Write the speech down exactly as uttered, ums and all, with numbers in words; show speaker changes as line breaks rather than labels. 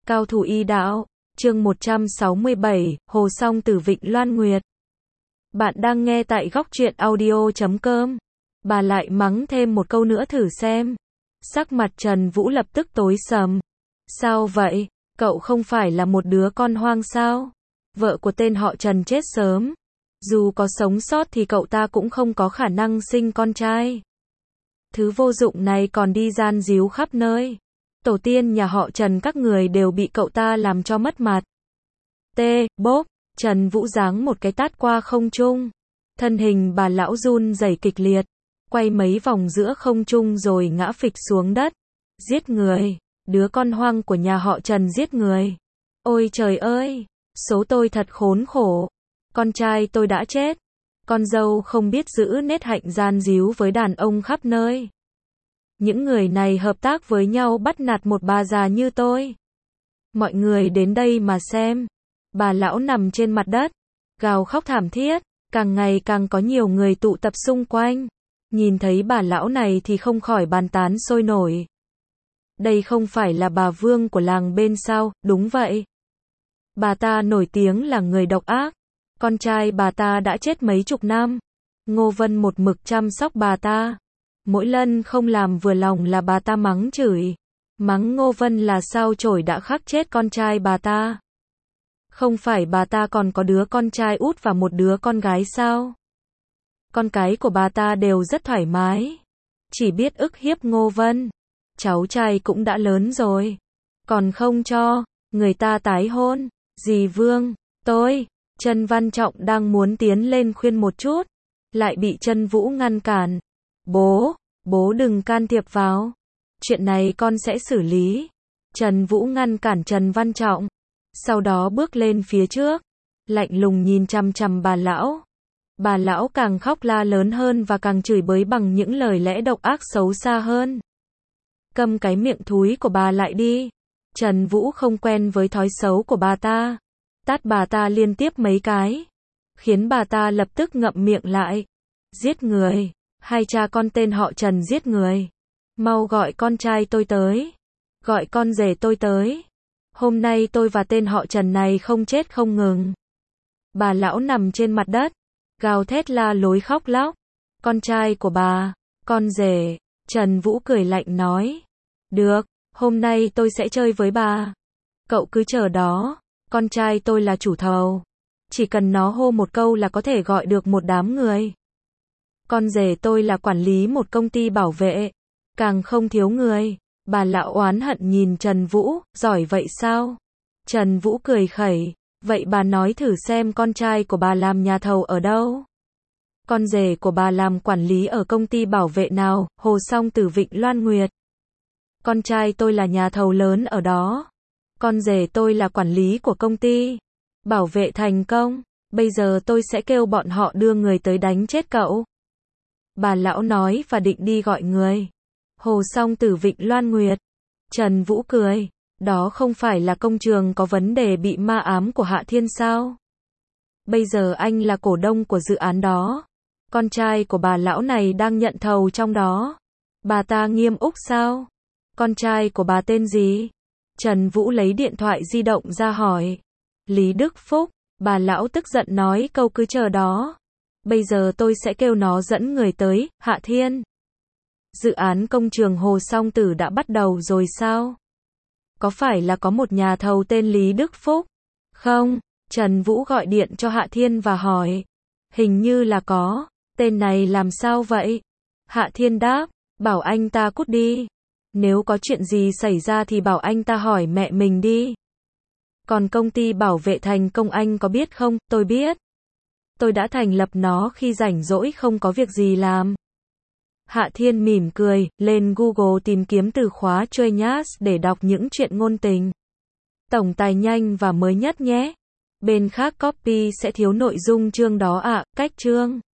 Cao thủ y đạo, chương một trăm sáu mươi bảy, Hồ Song Tử Vịnh Loan Nguyệt. Bạn đang nghe tại góc truyện audio chấm com. Bà lại mắng thêm một câu nữa thử xem. Sắc mặt Trần Vũ lập tức tối sầm. Sao vậy? Cậu không phải là một đứa con hoang sao? Vợ của tên họ Trần chết sớm. Dù có sống sót thì cậu ta cũng không có khả năng sinh con trai. Thứ vô dụng này còn đi gian díu khắp nơi. Tổ tiên nhà họ Trần các người đều bị cậu ta làm cho mất mặt. T, bốp, Trần Vũ giáng một cái tát qua không trung. Thân hình bà lão run rẩy kịch liệt, quay mấy vòng giữa không trung rồi ngã phịch xuống đất. Giết người, đứa con hoang của nhà họ Trần giết người. Ôi trời ơi, số tôi thật khốn khổ. Con trai tôi đã chết. Con dâu không biết giữ nết hạnh gian díu với đàn ông khắp nơi. Những người này hợp tác với nhau bắt nạt một bà già như tôi. Mọi người đến đây mà xem. Bà lão nằm trên mặt đất, gào khóc thảm thiết. Càng ngày càng có nhiều người tụ tập xung quanh. Nhìn thấy bà lão này thì không khỏi bàn tán sôi nổi. Đây không phải là bà Vương của làng bên sao? Đúng vậy. Bà ta nổi tiếng là người độc ác. Con trai bà ta đã chết mấy chục năm. Ngô Vân một mực chăm sóc bà ta. Mỗi lần không làm vừa lòng là bà ta mắng chửi. Mắng Ngô Vân là sao chổi đã khắc chết con trai bà ta. Không phải bà ta còn có đứa con trai út và một đứa con gái sao? Con cái của bà ta đều rất thoải mái. Chỉ biết ức hiếp Ngô Vân. Cháu trai cũng đã lớn rồi. Còn không cho người ta tái hôn. Dì Vương, tôi, Trần Văn Trọng đang muốn tiến lên khuyên một chút. Lại bị Trần Vũ ngăn cản. Bố, bố đừng can thiệp vào. Chuyện này con sẽ xử lý. Trần Vũ ngăn cản Trần Văn Trọng. Sau đó bước lên phía trước. Lạnh lùng nhìn chằm chằm bà lão. Bà lão càng khóc la lớn hơn và càng chửi bới bằng những lời lẽ độc ác xấu xa hơn. Câm cái miệng thúi của bà lại đi. Trần Vũ không quen với thói xấu của bà ta. Tát bà ta liên tiếp mấy cái. Khiến bà ta lập tức ngậm miệng lại. Giết người. Hai cha con tên họ Trần giết người. Mau gọi con trai tôi tới. Gọi con rể tôi tới. Hôm nay tôi và tên họ Trần này không chết không ngừng. Bà lão nằm trên mặt đất. Gào thét la lối khóc lóc. Con trai của bà. Con rể. Trần Vũ cười lạnh nói. Được, hôm nay tôi sẽ chơi với bà. Cậu cứ chờ đó. Con trai tôi là chủ thầu. Chỉ cần nó hô một câu là có thể gọi được một đám người. Con rể tôi là quản lý một công ty bảo vệ. Càng không thiếu người. Bà lão oán hận nhìn Trần Vũ, giỏi vậy sao? Trần Vũ cười khẩy. Vậy bà nói thử xem con trai của bà làm nhà thầu ở đâu? Con rể của bà làm quản lý ở công ty bảo vệ nào? Hồ Song Tử Vịnh Loan Nguyệt. Con trai tôi là nhà thầu lớn ở đó. Con rể tôi là quản lý của công ty bảo vệ thành công. Bây giờ tôi sẽ kêu bọn họ đưa người tới đánh chết cậu. Bà lão nói và định đi gọi người. Hồ Song Tử Vịnh Loan Nguyệt. Trần Vũ cười. Đó không phải là công trường có vấn đề bị ma ám của Hạ Thiên sao? Bây giờ anh là cổ đông của dự án đó. Con trai của bà lão này đang nhận thầu trong đó. Bà ta Nghiêm Úc sao? Con trai của bà tên gì? Trần Vũ lấy điện thoại di động ra hỏi. Lý Đức Phúc. Bà lão tức giận nói câu cứ chờ đó. Bây giờ tôi sẽ kêu nó dẫn người tới. Hạ Thiên. Dự án công trường Hồ Song Tử đã bắt đầu rồi sao? Có phải là có một nhà thầu tên Lý Đức Phúc? Không, Trần Vũ gọi điện cho Hạ Thiên và hỏi. Hình như là có. Tên này làm sao vậy? Hạ Thiên đáp. Bảo anh ta cút đi. Nếu có chuyện gì xảy ra thì bảo anh ta hỏi mẹ mình đi. Còn công ty bảo vệ thành công anh có biết không? Tôi biết. Tôi đã thành lập nó khi rảnh rỗi không có việc gì làm. Hạ Thiên mỉm cười, lên Google tìm kiếm từ khóa chơi nhás để đọc những chuyện ngôn tình. Tổng tài nhanh và mới nhất nhé. Bên khác copy sẽ thiếu nội dung chương đó ạ, à, cách chương.